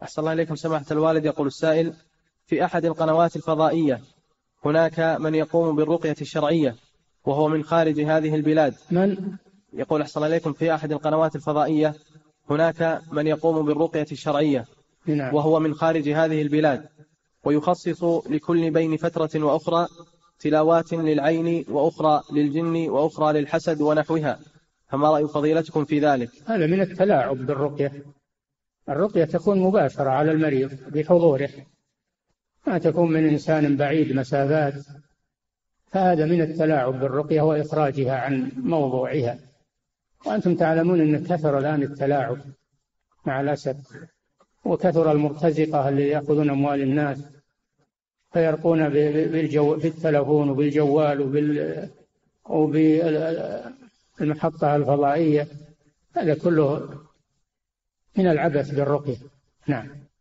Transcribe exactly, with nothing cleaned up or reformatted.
أحسن الله إليكم سماحة الوالد. يقول السائل: في أحد القنوات الفضائية هناك من يقوم بالرقية الشرعية وهو من خارج هذه البلاد. من؟ يقول أحسن الله إليكم: في أحد القنوات الفضائية هناك من يقوم بالرقية الشرعية نعم. وهو من خارج هذه البلاد، ويخصص لكل بين فترة وأخرى تلاوات للعين وأخرى للجن وأخرى للحسد ونحوها، فما رأي فضيلتكم في ذلك؟ هذا من التلاعب بالرقية. الرقية تكون مباشرة على المريض بحضوره، ما تكون من إنسان بعيد مسافات، فهذا من التلاعب بالرقية وإخراجها عن موضوعها. وأنتم تعلمون أن كثر الآن التلاعب مع الأسف، وكثر المرتزقة اللي يأخذون أموال الناس فيرقون بالجو بالتلفون وبالجوال وبال وبالمحطة الفضائية. هذا كله من العبث بالرقية. نعم.